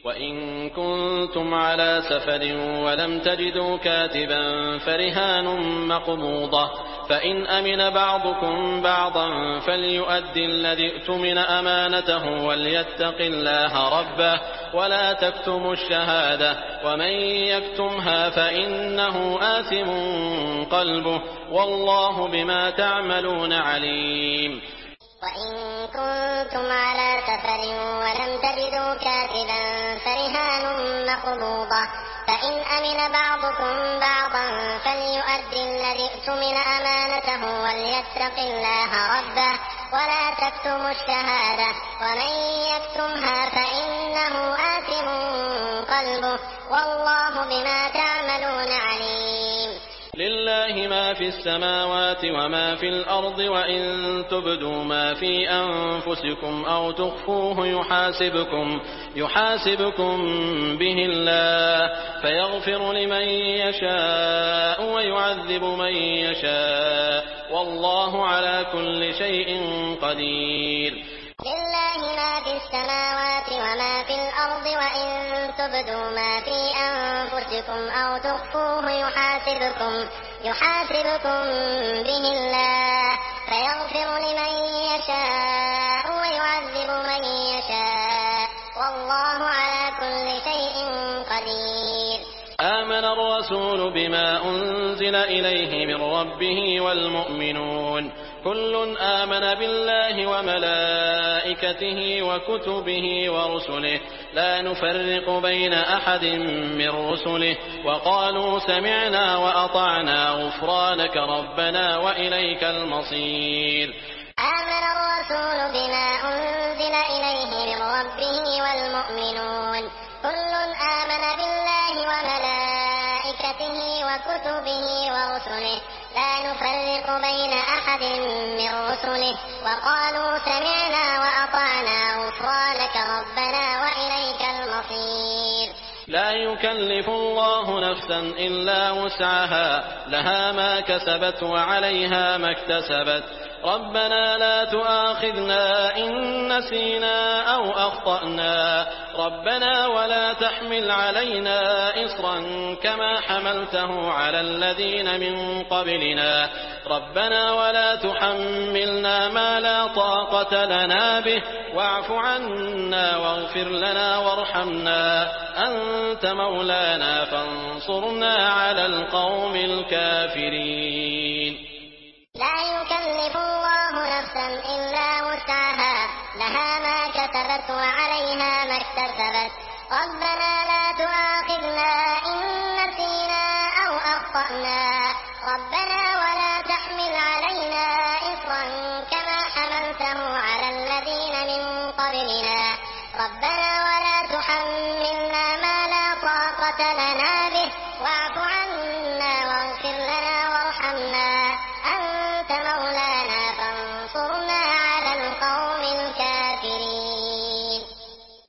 وإن كنتم على سفر ولم تجدوا كاتبا فرهان مقبوضة، فإن أمن بعضكم بعضا فليؤد الذي اؤتمن أمانته وليتق الله ربه ولا تكتموا الشهادة، ومن يكتمها فإنه آثم قلبه والله بما تعملون عليم. وإن كنتم على سفر ولم تجدوا كاتبا فرهان مقبوضة، فإن أمن بعضكم بعضا فليؤد الذي اؤتمن أمانته وليتق الله ربه ولا تكتموا الشهادة، ومن يكتمها فإنه آثم قلبه والله بما تعملون عليم. لله ما في السماوات وما في الأرض، وإن تبدوا ما في أنفسكم أو تخفوه يحاسبكم به الله فيغفر لمن يشاء ويعذب من يشاء والله على كل شيء قدير. لله ما في السماوات وما في الأرض، وإن تبدوا ما في أنفسكم أو تخفوه يحاسبكم به الله فيغفر لمن يشاء ويعذب من يشاء والله على كل شيء قدير. آمن الرسول بما أنزل إليه من ربه والمؤمنون كل آمن بالله وملائكته وكتبه ورسله لا نفرق بين أحد من رسله وقالوا سمعنا وأطعنا غفرانك ربنا وإليك المصير. آمن الرسول بما أنزل إليه من ربه والمؤمنون كل آمن بالله وملائكته وكتبه ورسله لا نفرق بين أحد من رسله وقالوا سمعنا وأطعنا غفرانك ربنا وإليك المصير. لا يكلف الله نفسا إلا وسعها لها ما كسبت وعليها ما اكتسبت ربنا لا تؤاخذنا إن نسينا أو أخطأنا ربنا ولا تحمل علينا إصرا كما حملته على الذين من قبلنا ربنا ولا تحملنا ما لا طاقة لنا به واعف عنا واغفر لنا وارحمنا أنت مولانا فانصرنا على القوم الكافرين. لا يكلف الله نفسا إلا وسعها لها ما كسبت وعليها ما اكتسبت ربنا لا تؤاخذنا إن نسينا أو أخطأنا ربنا ولا تحمل علينا إصرا كما حملته على الذين من قبلنا ربنا ولا تحملنا ما لا طاقة لنا